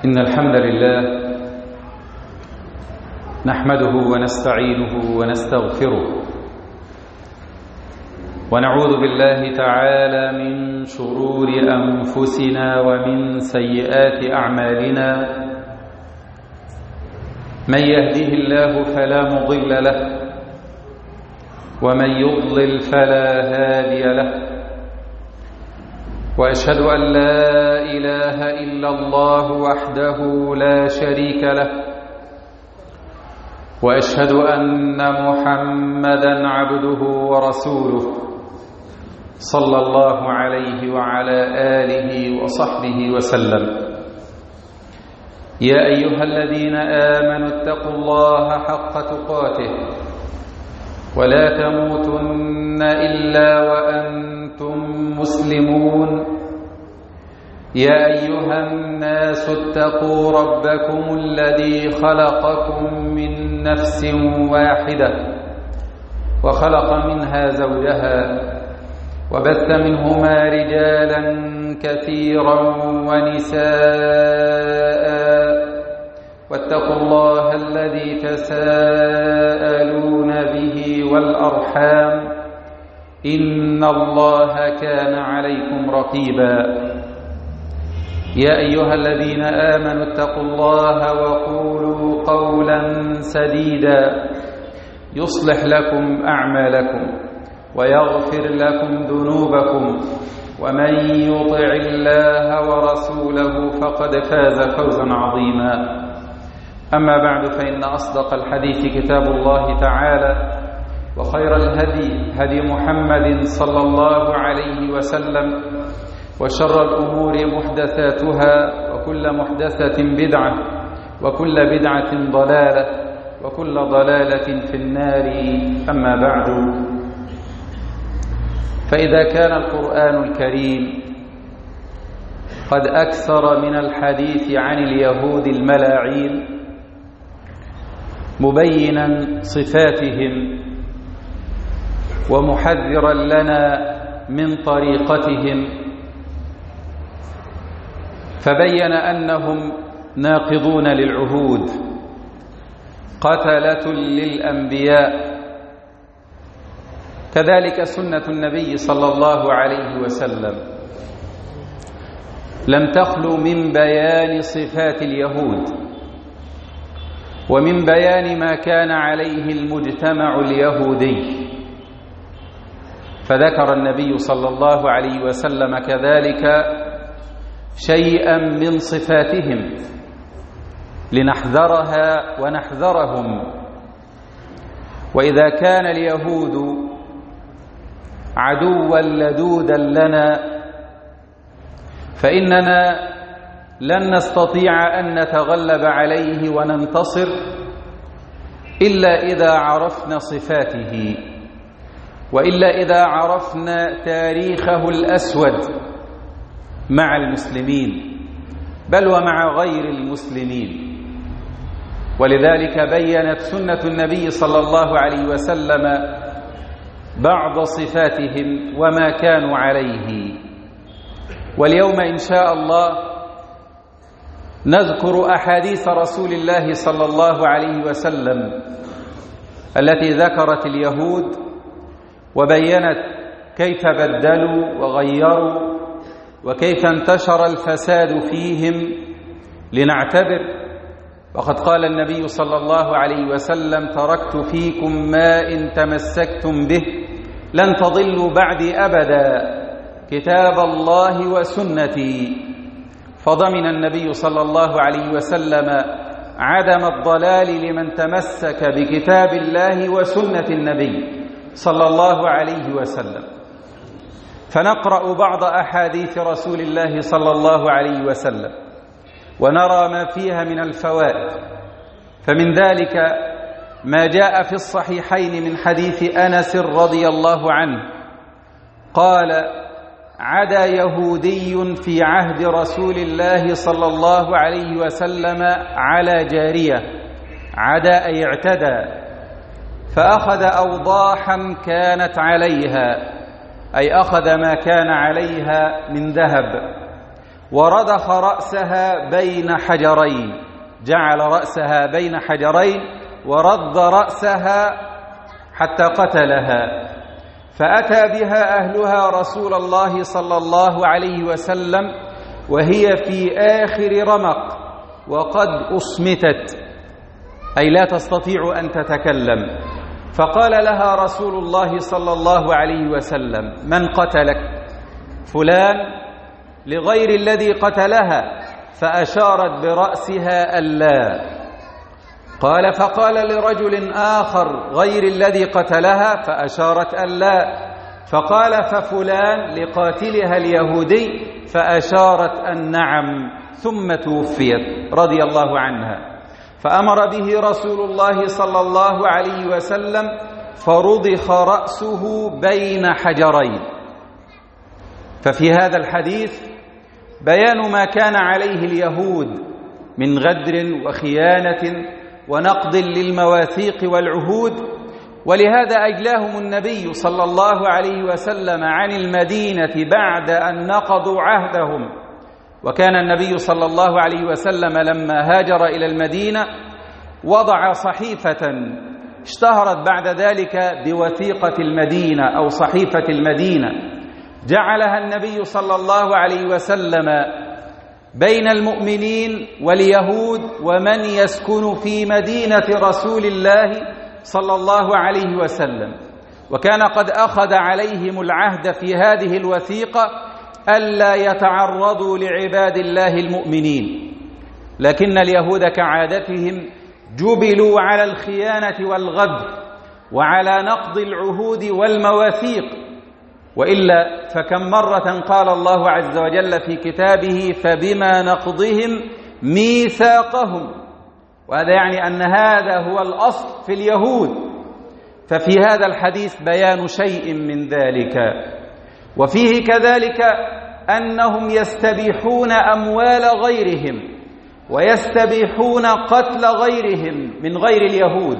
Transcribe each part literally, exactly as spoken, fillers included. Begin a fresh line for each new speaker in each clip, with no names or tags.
إن الحمد لله نحمده ونستعينه ونستغفره ونعوذ بالله تعالى من شرور أنفسنا ومن سيئات أعمالنا. من يهده الله فلا مضل له ومن يضلل فلا هادي له، وأشهد أن لا إله إلا الله وحده لا شريك له، وأشهد أن محمدًا عبده ورسوله صلى الله عليه وعلى آله وصحبه وسلم. يا أيها الذين آمنوا اتقوا الله حق تقاته ولا تموتن إلا وأنتم مسلمون. يا أيها الناس اتقوا ربكم الذي خلقكم من نفس واحدة وخلق منها زوجها وبث منهما رجالا كثيرا ونساء، واتقوا الله الذي تساءلون به والأرحام إن الله كان عليكم رقيبا. يا أيها الذين آمنوا اتقوا الله وقولوا قولا سديدا يصلح لكم أعمالكم ويغفر لكم ذنوبكم، ومن يطع الله ورسوله فقد فاز فوزا عظيما. أما بعد، فإن أصدق الحديث كتاب الله تعالى، وخير الهدي هدي محمد صلى الله عليه وسلم، وشر الأمور محدثاتها، وكل محدثة بدعة، وكل بدعة ضلالة، وكل ضلالة في النار. أما بعد، فإذا كان القرآن الكريم قد أكثر من الحديث عن اليهود الملاعين مبينا صفاتهم ومحذرا لنا من طريقتهم، فبين أنهم ناقضون للعهود، قتلة للأنبياء، كذلك سنة النبي صلى الله عليه وسلم لم تخلو من بيان صفات اليهود ومن بيان ما كان عليه المجتمع اليهودي. فذكر النبي صلى الله عليه وسلم كذلك شيئا من صفاتهم لنحذرها ونحذرهم. وإذا كان اليهود عدوا لدودا لنا، فإننا لن نستطيع أن نتغلب عليه وننتصر إلا إذا عرفنا صفاته، وإلا إذا عرفنا تاريخه الأسود مع المسلمين بل ومع غير المسلمين. ولذلك بيّنت سنة النبي صلى الله عليه وسلم بعض صفاتهم وما كانوا عليه. واليوم إن شاء الله نذكر أحاديث رسول الله صلى الله عليه وسلم التي ذكرت اليهود وبيّنت كيف بدلوا وغيروا وكيف انتشر الفساد فيهم لنعتبر. وقد قال النبي صلى الله عليه وسلم: تركت فيكم ما إن تمسكتم به لن تضلوا بعدي أبدا، كتاب الله وسنتي. فضمن النبي صلى الله عليه وسلم عدم الضلال لمن تمسك بكتاب الله وسنة النبي صلى الله عليه وسلم. فنقرأ بعض أحاديث رسول الله صلى الله عليه وسلم ونرى ما فيها من الفوائد. فمن ذلك ما جاء في الصحيحين من حديث أنس رضي الله عنه قال: عدا يهودي في عهد رسول الله صلى الله عليه وسلم على جارية، عدا أي اعتدى، فأخذ أوضاحا كانت عليها، أي أخذ ما كان عليها من ذهب، ورضخ رأسها بين حجرين، جعل رأسها بين حجرين ورض رأسها حتى قتلها. فأتى بها أهلها رسول الله صلى الله عليه وسلم وهي في آخر رمق وقد أصمتت، أي لا تستطيع أن تتكلم. فقال لها رسول الله صلى الله عليه وسلم: من قتلك؟ فلان، لغير الذي قتلها، فأشارت برأسها ألا. قال: فقال لرجل آخر: غير الذي قتلها، فأشارت ألا. فقال: ففلان، لقاتلها اليهودي، فأشارت أن نعم، ثم توفيت رضي الله عنها. فأمر به رسول الله صلى الله عليه وسلم فرضخ رأسه بين حجرين. ففي هذا الحديث بيان ما كان عليه اليهود من غدر وخيانة ونقض للمواثيق والعهود، ولهذا أجلاهم النبي صلى الله عليه وسلم عن المدينة بعد أن نقضوا عهدهم. وكان النبي صلى الله عليه وسلم لما هاجر إلى المدينة وضع صحيفة اشتهرت بعد ذلك بوثيقة المدينة أو صحيفة المدينة، جعلها النبي صلى الله عليه وسلم بين المؤمنين واليهود ومن يسكن في مدينة رسول الله صلى الله عليه وسلم. وكان قد أخذ عليهم العهد في هذه الوثيقة ألا يتعرضوا لعباد الله المؤمنين، لكن اليهود كعادتهم جبلوا على الخيانة والغدر وعلى نقض العهود والمواثيق. وإلا فكم مرة قال الله عز وجل في كتابه: فبما نقضهم ميثاقهم، وهذا يعني أن هذا هو الأصل في اليهود. ففي هذا الحديث بيان شيء من ذلك. وفيه كذلك أنهم يستبيحون أموال غيرهم ويستبيحون قتل غيرهم من غير اليهود،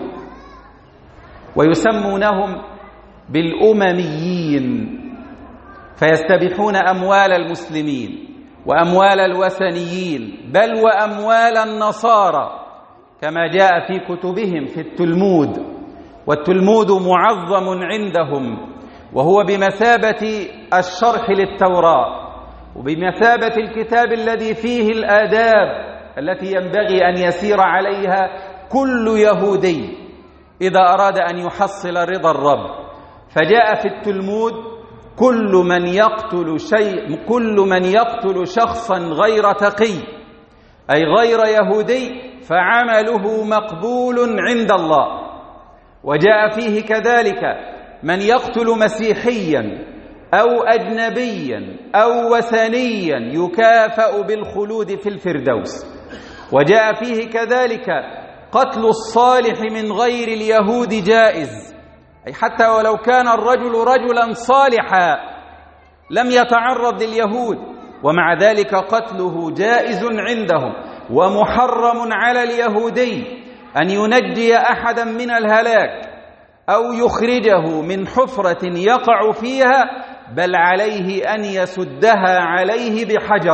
ويسمونهم بالأمميين، فيستبيحون أموال المسلمين وأموال الوثنيين بل وأموال النصارى كما جاء في كتبهم في التلمود. والتلمود معظم عندهم، وهو بمثابة الشرح للتوراة وبمثابة الكتاب الذي فيه الآداب التي ينبغي أن يسير عليها كل يهودي إذا أراد أن يحصل رضا الرب. فجاء في التلمود: كل من يقتل شيء كل من يقتل شخصا غير تقي أي غير يهودي فعمله مقبول عند الله. وجاء فيه كذلك: من يقتل مسيحيا أو أجنبيا أو وثنيا يكافأ بالخلود في الفردوس. وجاء فيه كذلك: قتل الصالح من غير اليهود جائز، أي حتى ولو كان الرجل رجلا صالحا لم يتعرض لليهود، ومع ذلك قتله جائز عندهم. ومحرم على اليهودي أن ينجي أحدا من الهلاك أو يخرجه من حفرة يقع فيها، بل عليه أن يسدها عليه بحجر.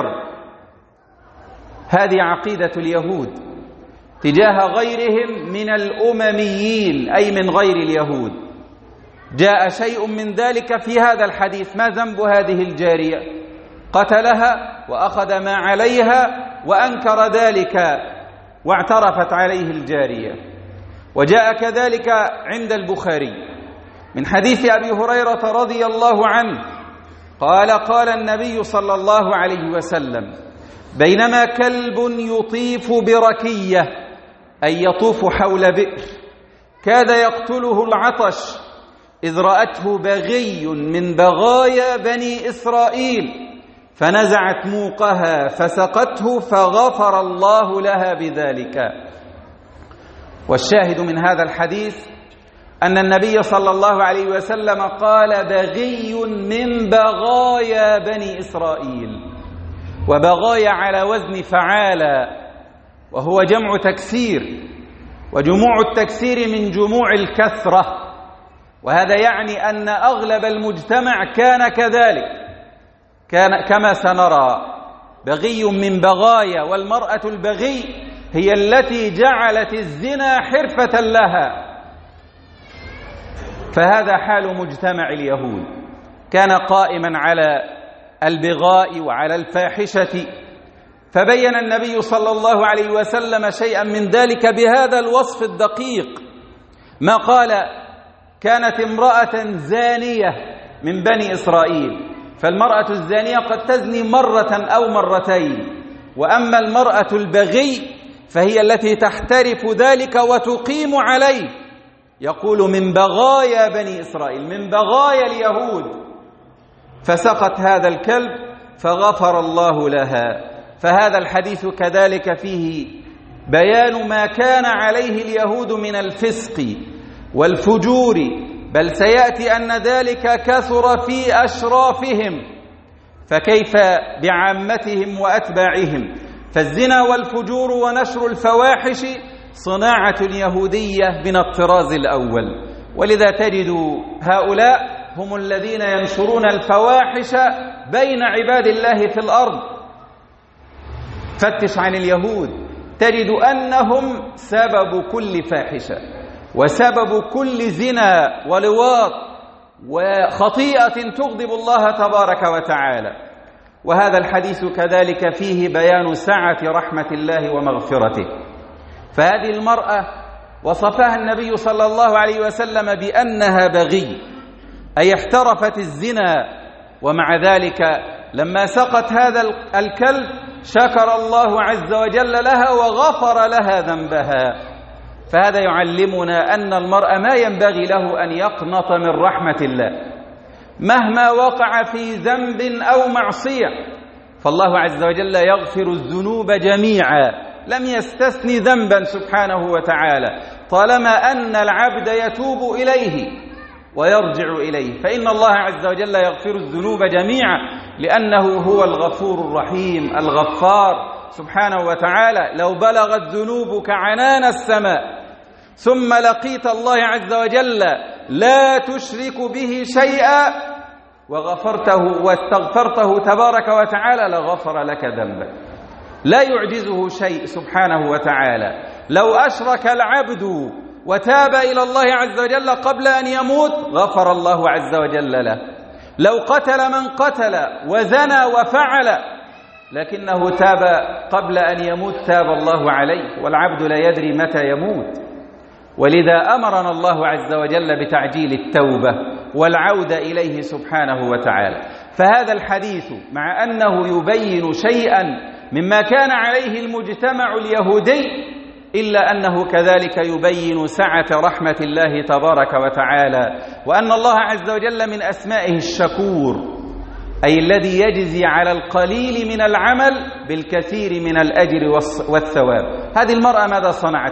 هذه عقيدة اليهود تجاه غيرهم من الأمميين أي من غير اليهود. جاء شيء من ذلك في هذا الحديث: ما ذنب هذه الجارية؟ قتلها وأخذ ما عليها وأنكر ذلك واعترفت عليه الجارية. وجاء كذلك عند البخاري من حديث أبي هريرة رضي الله عنه قال: قال النبي صلى الله عليه وسلم: بينما كلب يطيف بركية أي يطوف حول بئر كاد يقتله العطش إذ رأته بغي من بغايا بني إسرائيل فنزعت موقها فسقته فغفر الله لها بذلك. والشاهد من هذا الحديث أن النبي صلى الله عليه وسلم قال: بغي من بغايا بني إسرائيل. وبغايا على وزن فعالة، وهو جمع تكسير، وجموع التكسير من جموع الكثرة، وهذا يعني أن أغلب المجتمع كان كذلك، كان كما سنرى. بغي من بغايا، والمرأة البغي هي التي جعلت الزنا حرفة لها. فهذا حال مجتمع اليهود، كان قائما على البغاء وعلى الفاحشة، فبين النبي صلى الله عليه وسلم شيئا من ذلك بهذا الوصف الدقيق، ما قال: كانت امرأة زانية من بني إسرائيل. فالمرأة الزانية قد تزني مرة أو مرتين، وأما المرأة البغي فهي التي تحترف ذلك وتقيم عليه. يقول: من بغايا بني إسرائيل، من بغايا اليهود. فسقط هذا الكلب فغفر الله لها. فهذا الحديث كذلك فيه بيان ما كان عليه اليهود من الفسق والفجور، بل سيأتي أن ذلك كثر في أشرافهم، فكيف بعامتهم وأتباعهم؟ فالزنا والفجور ونشر الفواحش صناعة يهودية من الطراز الأول، ولذا تجد هؤلاء هم الذين ينشرون الفواحش بين عباد الله في الأرض. فتش عن اليهود تجد أنهم سبب كل فاحشة وسبب كل زنا ولواط وخطيئة تغضب الله تبارك وتعالى. وهذا الحديث كذلك فيه بيان سعة رحمة الله ومغفرته. فهذه المرأة وصفها النبي صلى الله عليه وسلم بأنها بغي، أي احترفت الزنا، ومع ذلك لما سقط هذا الكلب شكر الله عز وجل لها وغفر لها ذنبها. فهذا يعلمنا أن المرء ما ينبغي له أن يقنط من رحمة الله مهما وقع في ذنب أو معصية، فالله عز وجل يغفر الذنوب جميعا، لم يستثن ذنبا سبحانه وتعالى، طالما أن العبد يتوب إليه ويرجع إليه، فإن الله عز وجل يغفر الذنوب جميعا، لأنه هو الغفور الرحيم الغفار سبحانه وتعالى. لو بلغت ذنوبك عنان السماء ثم لقيت الله عز وجل لا تشرك به شيئا وغفرته واستغفرته تبارك وتعالى لغفر لك ذنبك، لا يعجزه شيء سبحانه وتعالى. لو أشرك العبد وتاب إلى الله عز وجل قبل أن يموت غفر الله عز وجل له. لو قتل من قتل وزنى وفعل لكنه تاب قبل أن يموت تاب الله عليه، والعبد لا يدري متى يموت. ولذا أمرنا الله عز وجل بتعجيل التوبة والعودة إليه سبحانه وتعالى. فهذا الحديث مع أنه يبين شيئا مما كان عليه المجتمع اليهودي، إلا أنه كذلك يبين سعة رحمة الله تبارك وتعالى، وأن الله عز وجل من أسمائه الشكور، أي الذي يجزي على القليل من العمل بالكثير من الأجر والثواب. هذه المرأة ماذا صنعت؟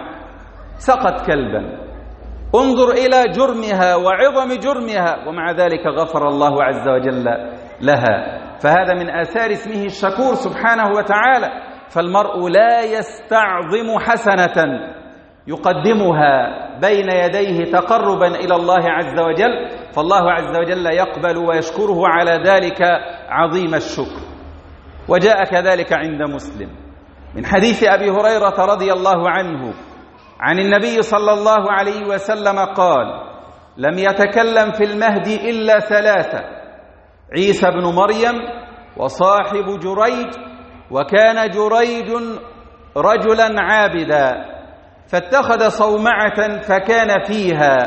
سقت كلبا، انظر إلى جرمها وعظم جرمها، ومع ذلك غفر الله عز وجل لها. فهذا من آثار اسمه الشكور سبحانه وتعالى. فالمرء لا يستعظم حسنة يقدمها بين يديه تقربا إلى الله عز وجل، فالله عز وجل يقبل ويشكره على ذلك عظيم الشكر. وجاء كذلك عند مسلم من حديث أبي هريرة رضي الله عنه عن النبي صلى الله عليه وسلم قال: لم يتكلم في المهد إلا ثلاثة: عيسى بن مريم، وصاحب جريج، وكان جريج رجلا عابدا، فاتخذ صومعة فكان فيها،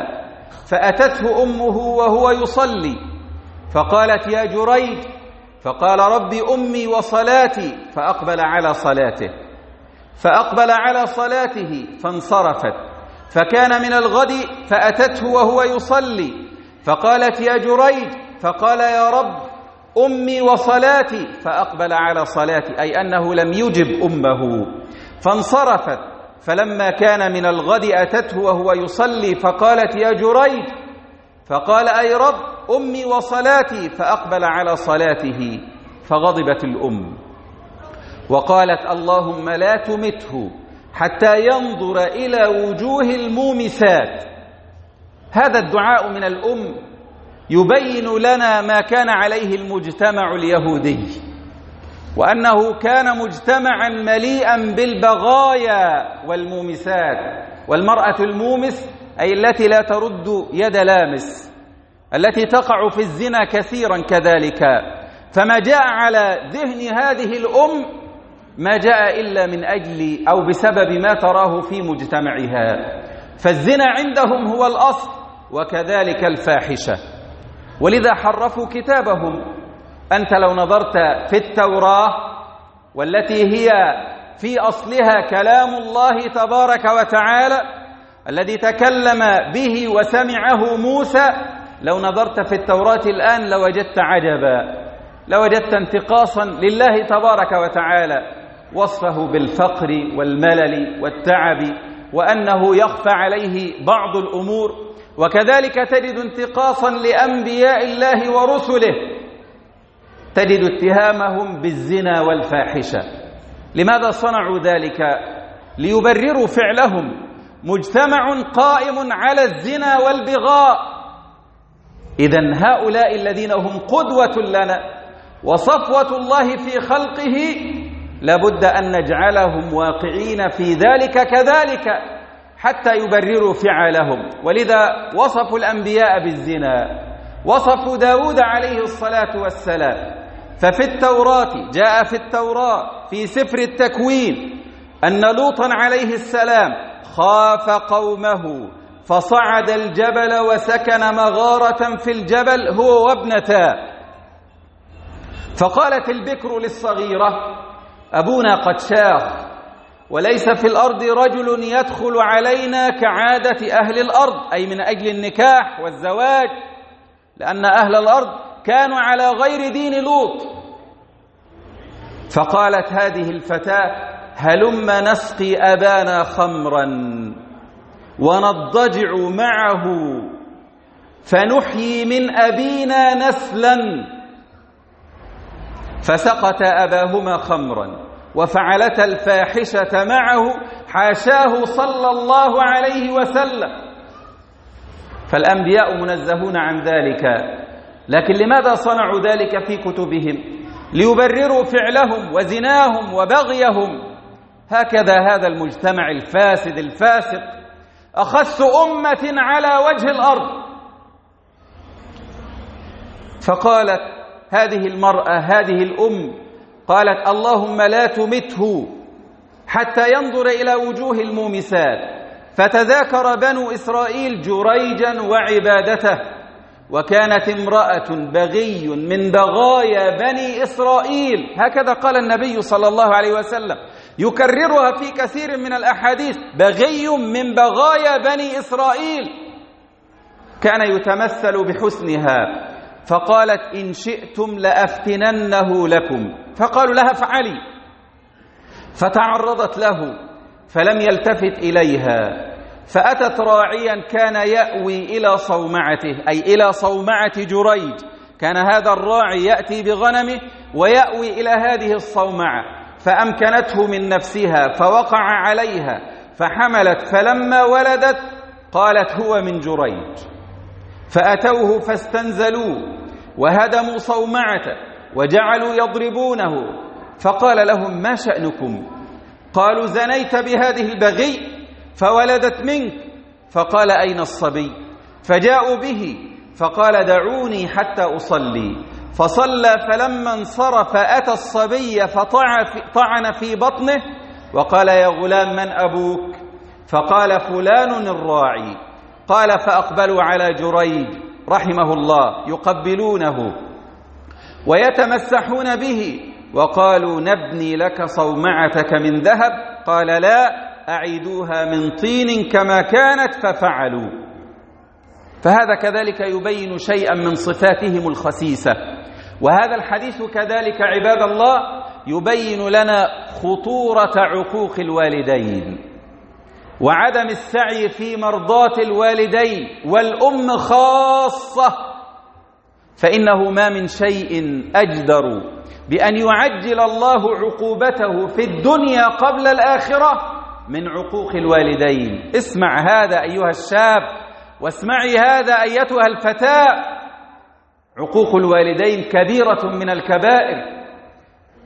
فأتته أمه وهو يصلي فقالت: يا جريج، فقال: ربي أمي وصلاتي، فأقبل على صلاته فأقبل على صلاته فانصرفت، فكان من الغد فأتته وهو يصلي فقالت: يا جريج، فقال: يا رب أمي وصلاتي، فأقبل على صلاتي، أي أنه لم يجب أمه، فانصرفت. فلما كان من الغد أتته وهو يصلي فقالت: يا جريج، فقال: أي رب أمي وصلاتي، فأقبل على صلاته، فغضبت الأم وقالت: اللهم لا تمته حتى ينظر إلى وجوه المومسات. هذا الدعاء من الأم يبين لنا ما كان عليه المجتمع اليهودي، وأنه كان مجتمعا مليئا بالبغايا والمومسات. والمرأة المومس أي التي لا ترد يد لامس، التي تقع في الزنا كثيرا كذلك. فما جاء على ذهن هذه الأم ما جاء إلا من أجل أو بسبب ما تراه في مجتمعها. فالزنا عندهم هو الأصل، وكذلك الفاحشة، ولذا حرفوا كتابهم. أنت لو نظرت في التوراة والتي هي في أصلها كلام الله تبارك وتعالى الذي تكلم به وسمعه موسى، لو نظرت في التوراة الآن لوجدت عجبا، لوجدت انتقاصا لله تبارك وتعالى، وصفه بالفقر والملل والتعب، وأنه يخفى عليه بعض الأمور. وكذلك تجد انتقاصا لأنبياء الله ورسله، تجد اتهامهم بالزنا والفاحشة. لماذا صنعوا ذلك؟ ليبرروا فعلهم. مجتمع قائم على الزنا والبغاء، إذن هؤلاء الذين هم قدوة لنا وصفوة الله في خلقه لابد أن نجعلهم واقعين في ذلك كذلك حتى يبرروا فعلهم. ولذا وصفوا الأنبياء بالزنا، وصفوا داود عليه الصلاة والسلام. ففي التوراة جاء في التوراة في سفر التكوين أن لوطا عليه السلام خاف قومه فصعد الجبل وسكن مغارة في الجبل هو وابنتاه. فقالت البكر للصغيرة: أبونا قد شاخ، وليس في الأرض رجل يدخل علينا كعادة أهل الأرض، أي من أجل النكاح والزواج، لأن أهل الأرض كانوا على غير دين لوط. فقالت هذه الفتاة: هلم نسقي أبانا خمرا ونضجع معه فنحيي من أبينا نسلا. فسقت أباهما خمرا وفعلت الفاحشة معه، حاشاه صلى الله عليه وسلم. فالأنبياء منزهون عن ذلك، لكن لماذا صنعوا ذلك في كتبهم؟ ليبرروا فعلهم وزناهم وبغيهم. هكذا هذا المجتمع الفاسد الفاسق أخس أمة على وجه الأرض. فقالت هذه المرأة، هذه الأم، قالت: اللهم لا تمته حتى ينظر إلى وجوه المومسات. فتذاكر بنو إسرائيل جريجا وعبادته، وكانت امرأة بغي من بغايا بني إسرائيل. هكذا قال النبي صلى الله عليه وسلم، يكررها في كثير من الأحاديث: بغي من بغايا بني إسرائيل. كان يتمثل بحسنها. فقالت: إن شئتم لأفتننه لكم. فقالوا لها: افعلي. فتعرضت له فلم يلتفت إليها، فأتت راعيا كان يأوي إلى صومعته، أي إلى صومعة جريج. كان هذا الراعي يأتي بغنمه ويأوي إلى هذه الصومعة، فأمكنته من نفسها فوقع عليها فحملت. فلما ولدت قالت: هو من جريج. فأتوه فاستنزلوه وهدموا صومعته وجعلوا يضربونه. فقال لهم: ما شأنكم؟ قالوا: زنيت بهذه البغي فولدت منك. فقال: أين الصبي؟ فجاءوا به فقال: دعوني حتى أصلي. فصلى، فلما انصرف أتى الصبي فطعن في بطنه وقال: يا غلام من أبوك؟ فقال: فلان الراعي. قال: فأقبلوا على جريج رحمه الله يقبلونه ويتمسحون به، وقالوا: نبني لك صومعتك من ذهب. قال: لا، أعيدوها من طين كما كانت. ففعلوا. فهذا كذلك يبين شيئا من صفاتهم الخسيسة. وهذا الحديث كذلك عباد الله يبين لنا خطورة عقوق الوالدين وعدم السعي في مرضاة الوالدين والأم خاصة. فإنه ما من شيء أجدر بأن يعجل الله عقوبته في الدنيا قبل الآخرة من عقوق الوالدين. اسمع هذا أيها الشاب، واسمعي هذا أيتها الفتاة. عقوق الوالدين كبيرة من الكبائر.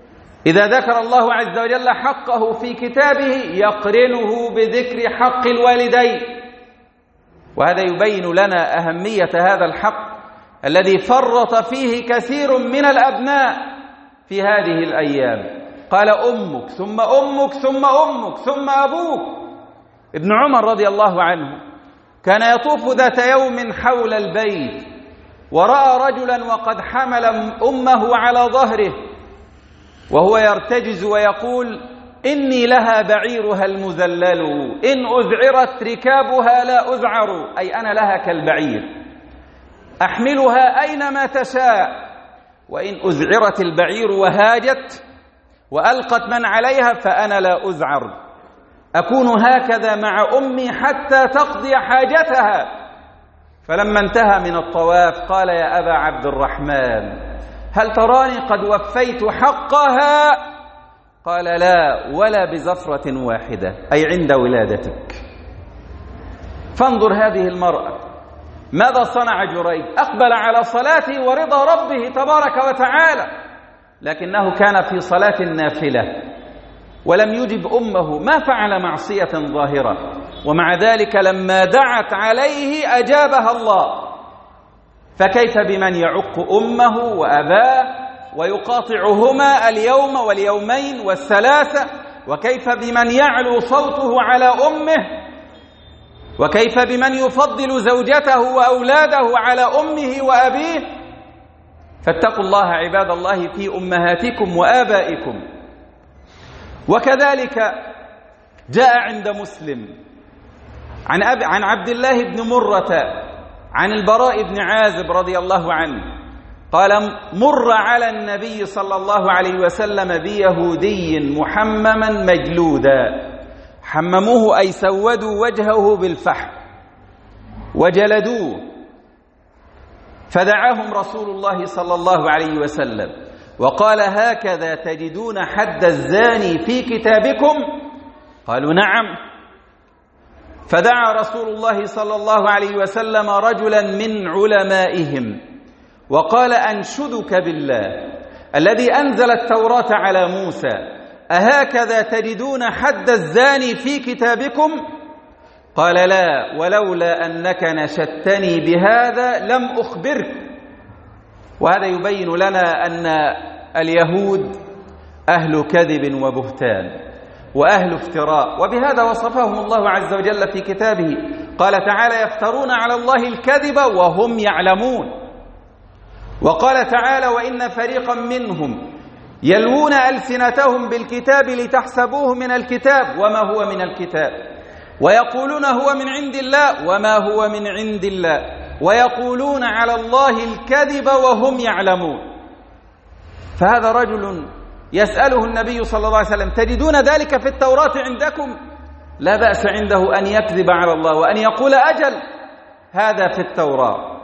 إذا ذكر الله عز وجل حقه في كتابه يقرنه بذكر حق الوالدين، وهذا يبين لنا أهمية هذا الحق الذي فرط فيه كثير من الأبناء في هذه الأيام. قال أمك ثم أمك ثم أمك ثم أبوك. ابن عمر رضي الله عنه كان يطوف ذات يوم حول البيت ورأى رجلا وقد حمل أمه على ظهره وهو يرتجز ويقول: إني لها بعيرها المذلل إن أذعرت ركابها لا أذعر، أي أنا لها كالبعير أحملها أينما تشاء، وإن أذعرت البعير وهاجت وألقت من عليها فأنا لا أذعر، أكون هكذا مع أمي حتى تقضي حاجتها. فلما انتهى من الطواف قال: يا أبا عبد الرحمن، هل تراني قد وفيت حقها؟ قال: لا، ولا بزفرة واحدة، أي عند ولادتك. فانظر هذه المرأة ماذا صنع جريج؟ أقبل على صلاته ورضا ربه تبارك وتعالى، لكنه كان في صلاة النافلة ولم يجب أمه، ما فعل معصية ظاهرة، ومع ذلك لما دعت عليه أجابها الله. فكيف بمن يعق أمه وأباه ويقاطعهما اليوم واليومين والثلاثة؟ وكيف بمن يعلو صوته على أمه؟ وكيف بمن يفضل زوجته وأولاده على أمه وأبيه؟ فاتقوا الله عباد الله في أمهاتكم وآبائكم. وكذلك جاء عند مسلم عن, أب... عن عبد الله بن مرة عن البراء بن عازب رضي الله عنه قال: مر على النبي صلى الله عليه وسلم بيهودي محمما مجلودا، حمموه أي سودوا وجهه بالفحم وجلدوه، فدعاهم رسول الله صلى الله عليه وسلم وقال: هكذا تجدون حد الزاني في كتابكم؟ قالوا: نعم. فدعا رسول الله صلى الله عليه وسلم رجلا من علمائهم وقال: أنشدك بالله الذي أنزل التوراة على موسى، أهكذا تجدون حد الزاني في كتابكم؟ قال: لا، ولولا أنك نشدتني بهذا لم أخبرك. وهذا يبين لنا أن اليهود أهل كذب وبهتان وأهل افتراء، وبهذا وصفهم الله عز وجل في كتابه. قال تعالى: يفترون على الله الكذب وهم يعلمون. وقال تعالى: وإن فريقا منهم يلوون ألسنتهم بالكتاب لتحسبوه من الكتاب وما هو من الكتاب، ويقولون هو من عند الله وما هو من عند الله، ويقولون على الله الكذب وهم يعلمون. فهذا رجل يسأله النبي صلى الله عليه وسلم: تجدون ذلك في التوراة عندكم؟ لا بأس عنده أن يكذب على الله وأن يقول: أجل، هذا في التوراة.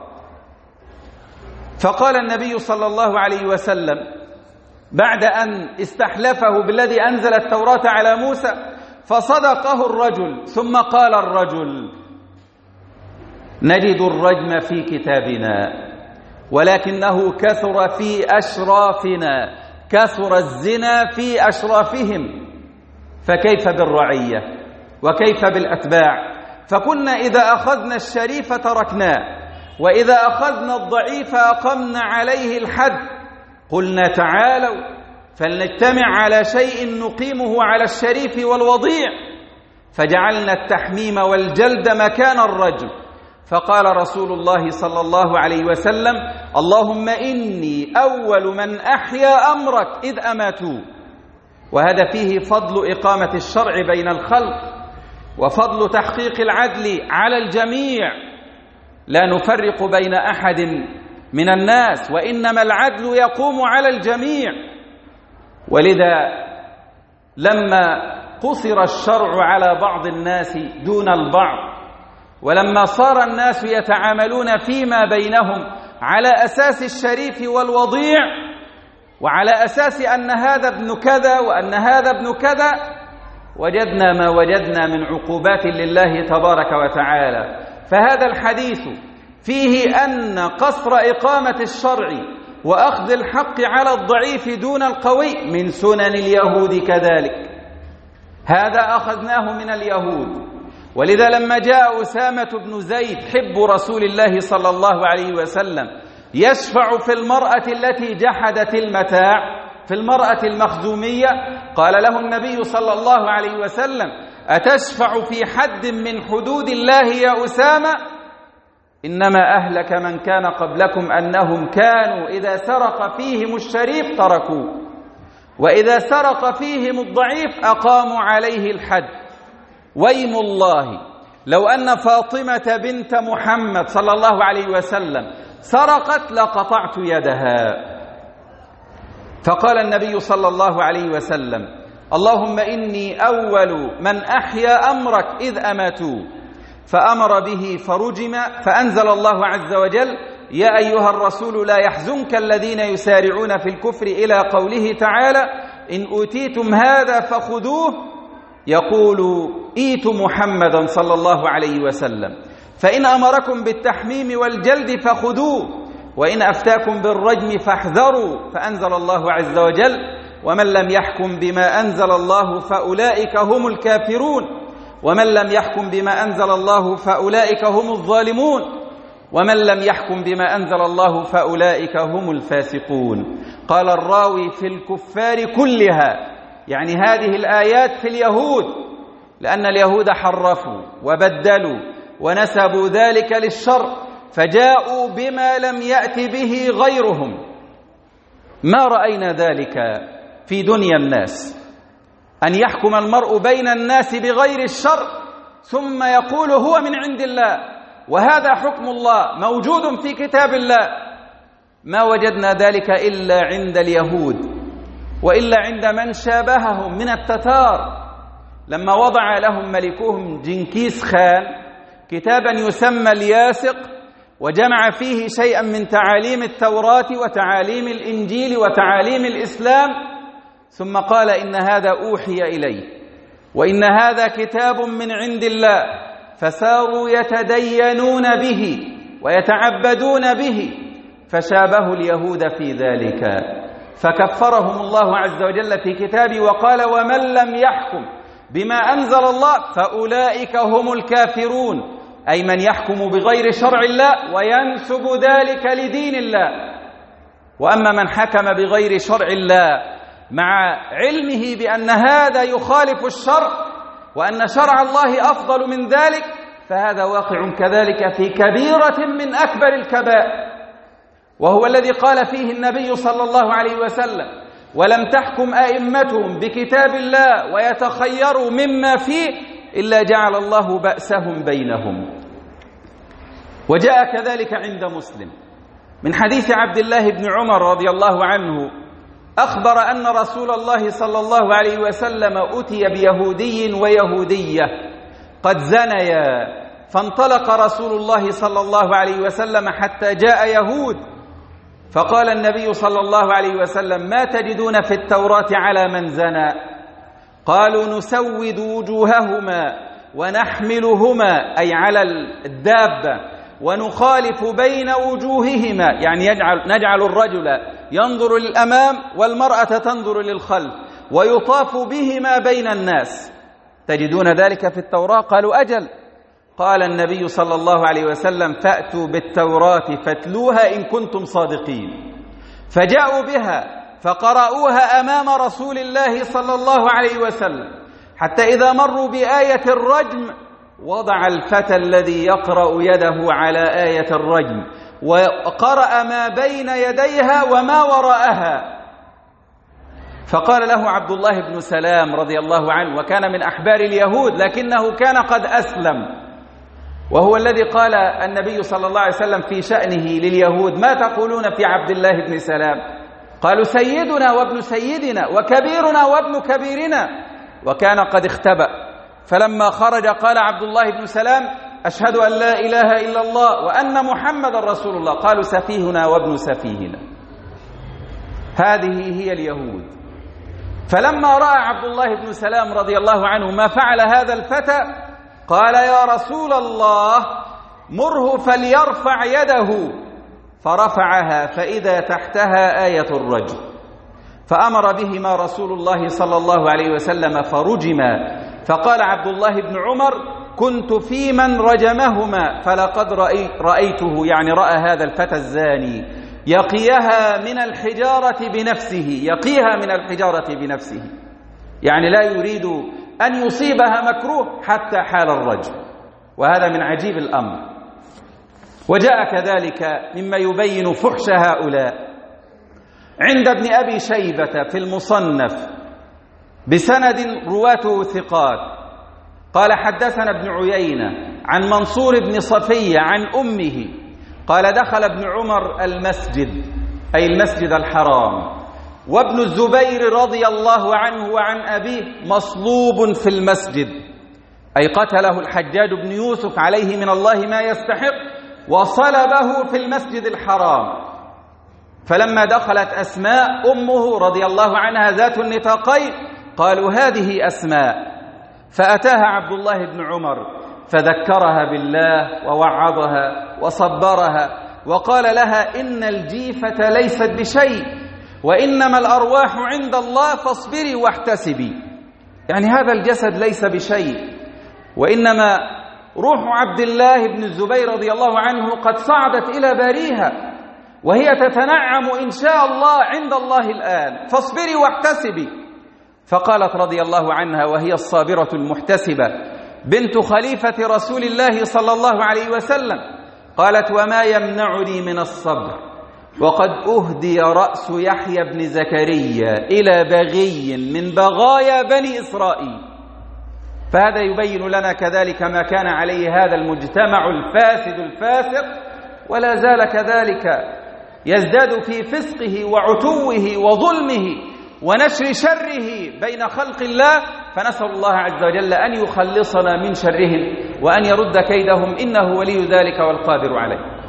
فقال النبي صلى الله عليه وسلم بعد أن استحلفه بالذي أنزل التوراة على موسى: فصدقه الرجل، ثم قال الرجل: نجد الرجم في كتابنا ولكنه كثر في أشرافنا، كثر الزنا في أشرافهم، فكيف بالرعية وكيف بالأتباع؟ فكنا إذا أخذنا الشريف تركناه، وإذا أخذنا الضعيف أقمنا عليه الحد. قلنا: تعالوا فلنجتمع على شيء نقيمه على الشريف والوضيع، فجعلنا التحميم والجلد مكان الرجم. فقال رسول الله صلى الله عليه وسلم: اللهم إني أول من أحيا أمرك إذ أماتوا. وهذا فيه فضل إقامة الشرع بين الخلق وفضل تحقيق العدل على الجميع، لا نفرق بين أحد من الناس، وإنما العدل يقوم على الجميع. ولذا لما قصر الشرع على بعض الناس دون البعض، ولما صار الناس يتعاملون فيما بينهم على أساس الشريف والوضيع، وعلى أساس أن هذا ابن كذا وأن هذا ابن كذا، وجدنا ما وجدنا من عقوبات لله تبارك وتعالى. فهذا الحديث فيه أن قصر إقامة الشرع وأخذ الحق على الضعيف دون القوي من سنن اليهود كذلك. هذا أخذناه من اليهود. ولذا لما جاء أسامة بن زيد حب رسول الله صلى الله عليه وسلم يشفع في المرأة التي جحدت المتاع، في المرأة المخزومية، قال له النبي صلى الله عليه وسلم: أتشفع في حد من حدود الله يا أسامة؟ إنما أهلك من كان قبلكم أنهم كانوا إذا سرق فيهم الشريف تركوه، وإذا سرق فيهم الضعيف أقاموا عليه الحد. ويم الله لو أن فاطمة بنت محمد صلى الله عليه وسلم سرقت لقطعت يدها. فقال النبي صلى الله عليه وسلم: اللهم إني أول من أحيا أمرك إذ أماتوا، فأمر به فرجم، فأنزل الله عز وجل: يا أيها الرسول لا يحزنك الذين يسارعون في الكفر، إلى قوله تعالى: إن أوتيتم هذا فخذوه، يقول: إيت محمدا صلى الله عليه وسلم، فإن أمركم بالتحميم والجلد فخذوه، وإن أفتاكم بالرجم فاحذروا. فأنزل الله عز وجل: ومن لم يحكم بما أنزل الله فأولئك هم الكافرون، ومن لم يحكم بما أنزل الله فأولئك هم الظالمون، ومن لم يحكم بما أنزل الله فأولئك هم الفاسقون. قال الراوي: في الكفار كلها، يعني هذه الآيات في اليهود، لأن اليهود حرفوا وبدلوا ونسبوا ذلك للشر، فجاءوا بما لم يأت به غيرهم. ما رأينا ذلك في دنيا الناس، أن يحكم المرء بين الناس بغير الشر ثم يقول هو من عند الله، وهذا حكم الله موجود في كتاب الله. ما وجدنا ذلك إلا عند اليهود، وإلا عند من شابههم من التتار، لما وضع لهم ملكهم جنكيز خان كتابا يسمى الياسق، وجمع فيه شيئا من تعاليم التوراة وتعاليم الإنجيل وتعاليم الإسلام، ثم قال: إن هذا أوحي إليه، وإن هذا كتاب من عند الله، فساروا يتدينون به ويتعبدون به، فشابهوا اليهود في ذلك، فكفرهم الله عز وجل في كتابه وقال: ومن لم يحكم بما أنزل الله فأولئك هم الكافرون، أي من يحكم بغير شرع الله وينسب ذلك لدين الله. وأما من حكم بغير شرع الله مع علمه بأن هذا يخالف الشرع وأن شرع الله أفضل من ذلك، فهذا واقع كذلك في كبيرة من أكبر الكبائر، وهو الذي قال فيه النبي صلى الله عليه وسلم: ولم تحكم أئمتهم بكتاب الله ويتخيروا مما فيه إلا جعل الله بأسهم بينهم. وجاء كذلك عند مسلم من حديث عبد الله بن عمر رضي الله عنه، أخبر أن رسول الله صلى الله عليه وسلم أتي بيهودي ويهودية قد زنيا، فانطلق رسول الله صلى الله عليه وسلم حتى جاء يهود، فقال النبي صلى الله عليه وسلم: ما تجدون في التوراة على من زنى؟ قالوا: نسود وجوههما ونحملهما، أي على الدابة، ونخالف بين وجوههما، يعني يجعل نجعل الرجل ينظر للأمام والمرأة تنظر للخلف، ويطاف بهما بين الناس. تجدون ذلك في التوراة؟ قالوا: أجل. قال النبي صلى الله عليه وسلم: فأتوا بالتوراة فاتلوها إن كنتم صادقين. فجاءوا بها فقرأوها أمام رسول الله صلى الله عليه وسلم، حتى إذا مروا بآية الرجم وضع الفتى الذي يقرأ يده على آية الرجم وقرأ ما بين يديها وما وراءها. فقال له عبد الله بن سلام رضي الله عنه، وكان من أحبار اليهود لكنه كان قد أسلم، وهو الذي قال النبي صلى الله عليه وسلم في شأنه لليهود: ما تقولون في عبد الله بن سلام؟ قالوا: سيدنا وابن سيدنا وكبيرنا وابن كبيرنا، وكان قد اختبأ. فلما خرج قال عبد الله بن سلام: أشهد أن لا إله إلا الله وأن محمد رسول الله. قالوا: سفيهنا وابن سفيهنا. هذه هي اليهود. فلما رأى عبد الله بن سلام رضي الله عنه ما فعل هذا الفتى، قال: يا رسول الله، مره فليرفع يده. فرفعها فإذا تحتها آية الرجم، فأمر بهما رسول الله صلى الله عليه وسلم فرجما. فقال عبد الله بن عمر: كنت في من رجمهما، فلقد رأيته، يعني رأى هذا الفتى الزاني يقيها من الحجارة بنفسه، يقيها من الحجارة بنفسه، يعني لا يريد أن يصيبها مكروه حتى حال الرجم. وهذا من عجيب الأمر. وجاء كذلك مما يبين فحش هؤلاء عند ابن أبي شيبة في المصنف بسند رواته ثقات، قال: حدثنا ابن عيينة عن منصور بن صفية عن أمه قال: دخل ابن عمر المسجد، أي المسجد الحرام، وابن الزبير رضي الله عنه وعن أبيه مصلوب في المسجد، أي قتله الحجاج بن يوسف عليه من الله ما يستحق، وصلبه في المسجد الحرام. فلما دخلت أسماء أمه رضي الله عنها ذات النطاقين قالوا: هذه أسماء. فأتاها عبد الله بن عمر فذكرها بالله ووعظها وصبرها، وقال لها: إن الجيفة ليست بشيء، وإنما الأرواح عند الله، فاصبري واحتسبي. يعني هذا الجسد ليس بشيء، وإنما روح عبد الله بن الزبير رضي الله عنه قد صعدت إلى باريها، وهي تتنعم إن شاء الله عند الله الآن، فاصبري واحتسبي. فقالت رضي الله عنها وهي الصابرة المحتسبة بنت خليفة رسول الله صلى الله عليه وسلم، قالت: وما يمنعني من الصبر وقد أهدي رأس يحيى بن زكريا إلى بغي من بغايا بني إسرائيل. فهذا يبين لنا كذلك ما كان عليه هذا المجتمع الفاسد الفاسق، ولا زال كذلك يزداد في فسقه وعتوه وظلمه ونشر شره بين خلق الله. فنسأل الله عز وجل أن يخلصنا من شرهم وأن يرد كيدهم، إنه ولي ذلك والقادر عليه.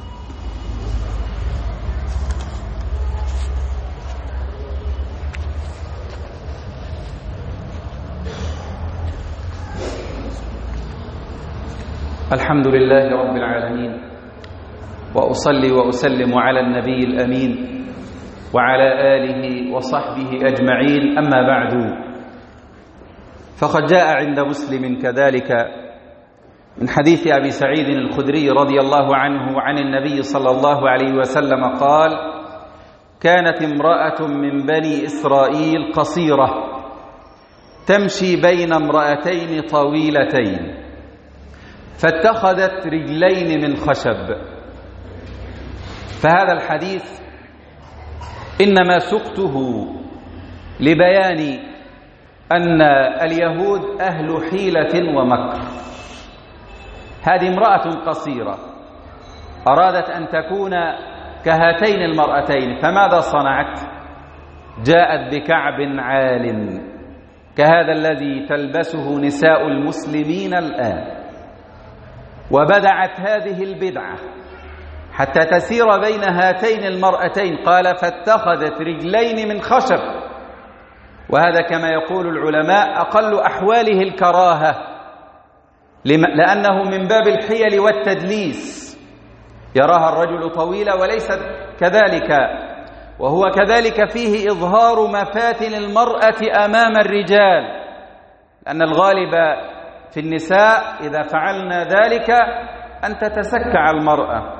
الحمد لله رب العالمين، وأصلي وأسلم على النبي الأمين وعلى آله وصحبه أجمعين، أما بعد. فقد جاء عند مسلم كذلك من حديث أبي سعيد الخدري رضي الله عنه عن النبي صلى الله عليه وسلم قال: كانت امرأة من بني إسرائيل قصيرة تمشي بين امرأتين طويلتين، فاتخذت رجلين من خشب. فهذا الحديث إنما سقته لبيان أن اليهود أهل حيلة ومكر. هذه امرأة قصيرة أرادت أن تكون كهاتين المرأتين، فماذا صنعت؟ جاءت بكعب عال كهذا الذي تلبسه نساء المسلمين الآن، وبدعت هذه البدعة حتى تسير بين هاتين المرأتين. قال: فاتخذت رجلين من خشب. وهذا كما يقول العلماء أقل أحواله الكراهة، لأنه من باب الحيل والتدليس، يراها الرجل طويلة وليست كذلك، وهو كذلك فيه إظهار مفاتن المرأة أمام الرجال، لأن الغالب في النساء إذا فعلنا ذلك أن تتسكع المرأة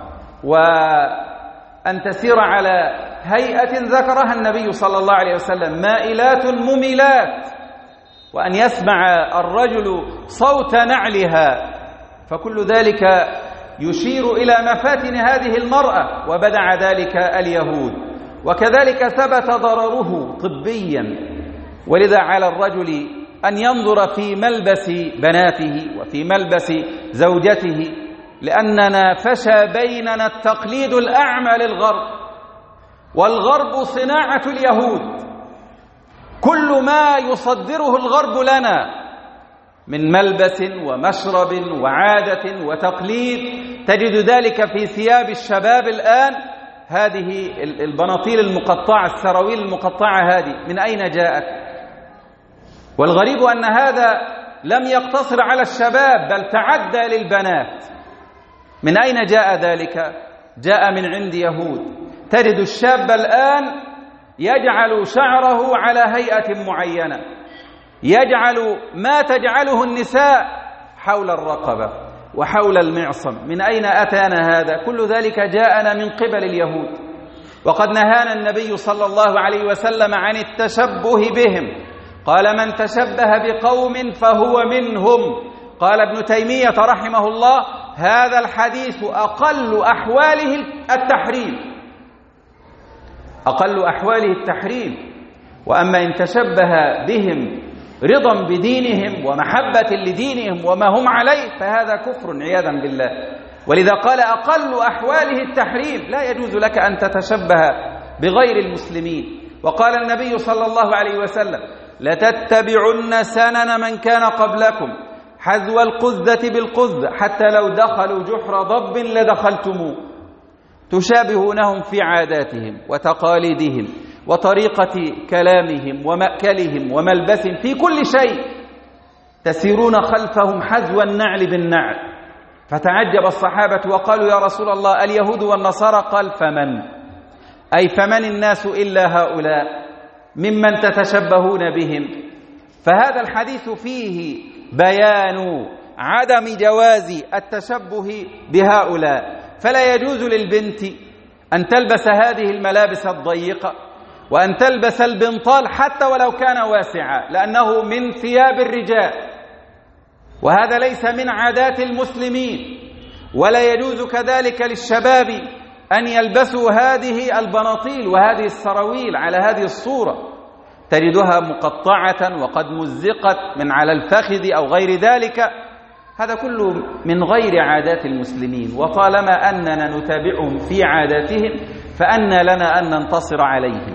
وأن تسير على هيئة ذكرها النبي صلى الله عليه وسلم: مائلات مميلات، وأن يسمع الرجل صوت نعلها. فكل ذلك يشير إلى مفاتن هذه المرأة، وبدع ذلك اليهود. وكذلك ثبت ضرره طبيا، ولذا على الرجل أن ينظر في ملبس بناته وفي ملبس زوجته، لأننا فشى بيننا التقليد الأعمى للغرب، والغرب صناعة اليهود. كل ما يصدره الغرب لنا من ملبس ومشرب وعادة وتقليد تجد ذلك في ثياب الشباب الآن. هذه البناطيل المقطعة، السراويل المقطعة، هذه من أين جاءت؟ والغريب أن هذا لم يقتصر على الشباب، بل تعدى للبنات. من أين جاء ذلك؟ جاء من عند يهود. تجد الشاب الآن يجعل شعره على هيئة معينة، يجعل ما تجعله النساء حول الرقبة وحول المعصم. من أين أتانا هذا؟ كل ذلك جاءنا من قبل اليهود، وقد نهانا النبي صلى الله عليه وسلم عن التشبه بهم، قال من تشبه بقوم فهو منهم. قال ابن تيمية رحمه الله هذا الحديث أقل أحواله التحريم، أقل أحواله التحريم. وأما إن تشبه بهم رضا بدينهم ومحبة لدينهم وما هم عليه فهذا كفر عياذا بالله. ولذا قال أقل أحواله التحريم، لا يجوز لك أن تتشبه بغير المسلمين. وقال النبي صلى الله عليه وسلم لتتبعن سنن من كان قبلكم حذو القذة بالقذة حتى لو دخلوا جحر ضب لدخلتموه. تشابهونهم في عاداتهم وتقاليدهم وطريقة كلامهم ومأكلهم وملبسهم، في كل شيء تسيرون خلفهم حذو النعل بالنعل. فتعجب الصحابة وقالوا يا رسول الله اليهود والنصارى؟ قال فمن؟ أي فمن الناس إلا هؤلاء ممن تتشبهون بهم. فهذا الحديث فيه بيان عدم جواز التشبه بهؤلاء. فلا يجوز للبنت أن تلبس هذه الملابس الضيقة وأن تلبس البنطال حتى ولو كان واسعا، لأنه من ثياب الرجال، وهذا ليس من عادات المسلمين. ولا يجوز كذلك للشباب أن يلبسوا هذه البناطيل وهذه السراويل على هذه الصورة، تجدها مقطعة وقد مزقت من على الفخذ أو غير ذلك. هذا كله من غير عادات المسلمين، وطالما أننا نتابعهم في عاداتهم فأن لنا أن ننتصر عليهم.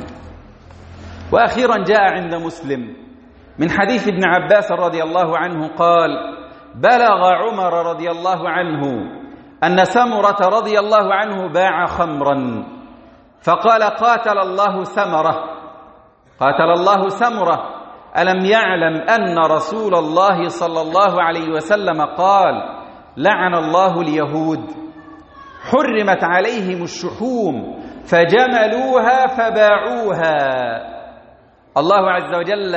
وأخيرا جاء عند مسلم من حديث ابن عباس رضي الله عنه قال بلغ عمر رضي الله عنه أن سمرة رضي الله عنه باع خمرا فقال قاتل الله سمرة قاتل الله سمرة ألم يعلم أن رسول الله صلى الله عليه وسلم قال لعن الله اليهود حرمت عليهم الشحوم فجملوها فباعوها. الله عز وجل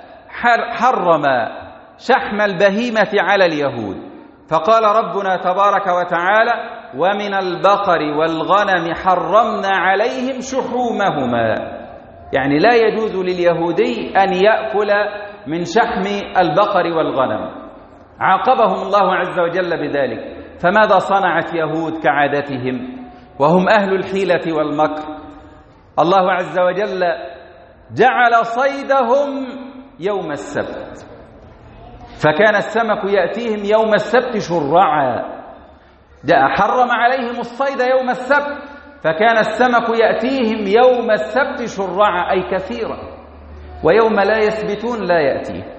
حرم شحم البهيمة على اليهود، فقال ربنا تبارك وتعالى ومن البقر والغنم حرمنا عليهم شحومهما، يعني لا يجوز لليهودي أن يأكل من شحم البقر والغنم. عاقبهم الله عز وجل بذلك. فماذا صنعت يهود كعادتهم وهم أهل الحيلة والمكر؟ الله عز وجل جعل صيدهم يوم السبت، فكان السمك يأتيهم يوم السبت شرعا. جاء حرم عليهم الصيد يوم السبت، فكان السمك يأتيهم يوم السبت شرعا أي كثيرا، ويوم لا يسبتون لا يأتيه.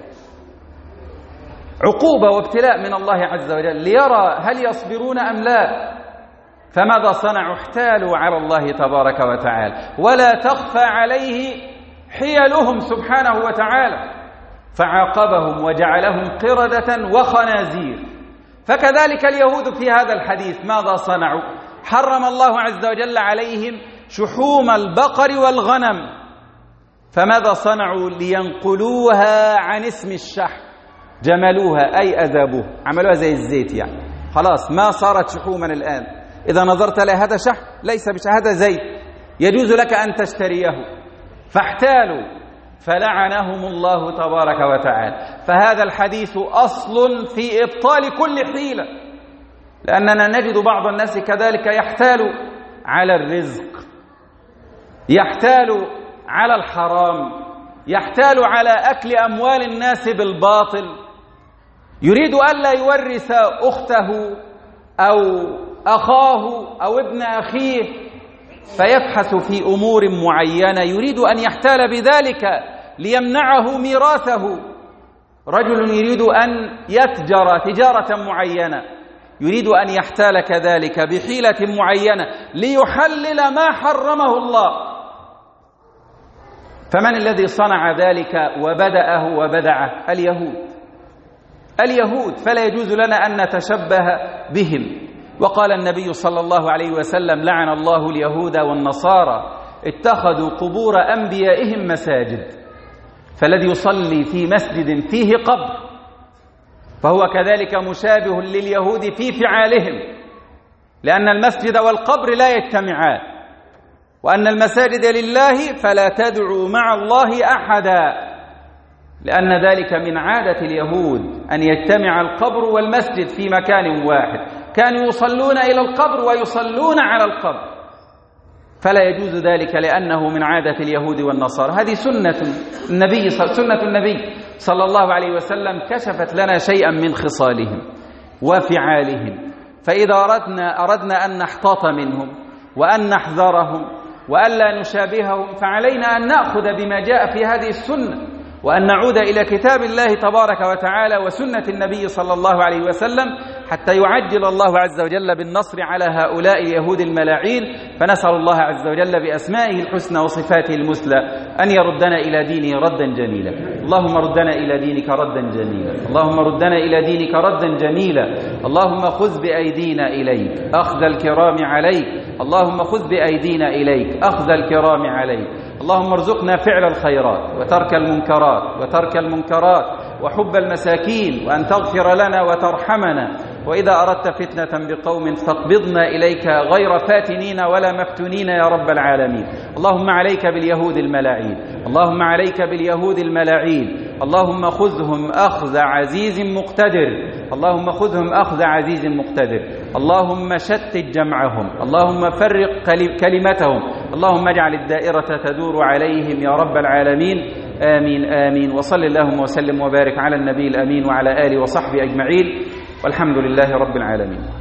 عقوبة وابتلاء من الله عز وجل ليرى هل يصبرون أم لا. فماذا صنعوا؟ احتالوا على الله تبارك وتعالى، ولا تخفى عليه حيلهم سبحانه وتعالى، فعاقبهم وجعلهم قردة وخنازير. فكذلك اليهود في هذا الحديث ماذا صنعوا؟ حرم الله عز وجل عليهم شحوم البقر والغنم، فماذا صنعوا؟ لينقلوها عن اسم الشحم، جملوها أي أذابوها، عملوها زي الزيت، يعني خلاص ما صارت شحوما الآن. إذا نظرت لها هذا شحم ليس بهذا زيت يجوز لك أن تشتريه. فاحتالوا فلعنهم الله تبارك وتعالى. فهذا الحديث أصل في إبطال كل حيلة، لأننا نجد بعض الناس كذلك يحتال على الرزق، يحتال على الحرام، يحتال على أكل أموال الناس بالباطل، يريد ألا يورث أخته أو أخاه أو ابن أخيه، فيبحث في أمور معينة يريد أن يحتال بذلك ليمنعه ميراثه. رجل يريد أن يتجر تجارة معينة، يريد أن يحتال كذلك بحيلة معينة ليحلل ما حرمه الله. فمن الذي صنع ذلك وبدأه وبدعه؟ اليهود اليهود فلا يجوز لنا أن نتشبه بهم. وقال النبي صلى الله عليه وسلم: لعن الله اليهود والنصارى اتخذوا قبور أنبيائهم مساجد. فالذي يصلي في مسجد فيه قبر فهو كذلك مشابه لليهود في فعالهم، لأن المسجد والقبر لا يجتمعان، وأن المساجد لله فلا تدعوا مع الله أحدا، لأن ذلك من عادة اليهود أن يجتمع القبر والمسجد في مكان واحد، كانوا يصلون إلى القبر ويصلون على القبر، فلا يجوز ذلك لأنه من عادة اليهود والنصارى. هذه سنة النبي سنة النبي صلى الله عليه وسلم كشفت لنا شيئا من خصالهم وفعالهم، فإذا أردنا, أردنا أن نحتاط منهم وأن نحذرهم وألا نشابههم فعلينا أن نأخذ بما جاء في هذه السنة، وأن نعود إلى كتاب الله تبارك وتعالى وسنة النبي صلى الله عليه وسلم حتى يعجل الله عز وجل بالنصر على هؤلاء اليهود الملاعين. فنسأل الله عز وجل بأسمائه الحسنى وصفاته المثلى أن يردنا إلى دينه ردا جميلا. اللهم ردنا إلى دينك ردا جميلا، اللهم ردنا إلى دينك ردا جميلا. اللهم خذ بأيدينا إليك أخذ الكرام عليك، اللهم خذ بأيدينا إليك أخذ الكرام عليك. اللهم ارزقنا فعل الخيرات وترك المنكرات وترك المنكرات وحب المساكين، وأن تغفر لنا وترحمنا، وإذا أردت فتنة بقوم فاقبضنا إليك غير فاتنين ولا مفتونين يا رب العالمين. اللهم عليك باليهود الملاعين، اللهم عليك باليهود الملاعين، اللهم خذهم أخذ عزيز مقتدر، اللهم خذهم أخذ عزيز مقتدر. اللهم شتت جمعهم، اللهم فرق كلمتهم، اللهم اجعل الدائرة تدور عليهم يا رب العالمين. آمين آمين. وصل اللهم وسلم وبارك على النبي الأمين وعلى آله وصحبه أجمعين، والحمد لله رب العالمين.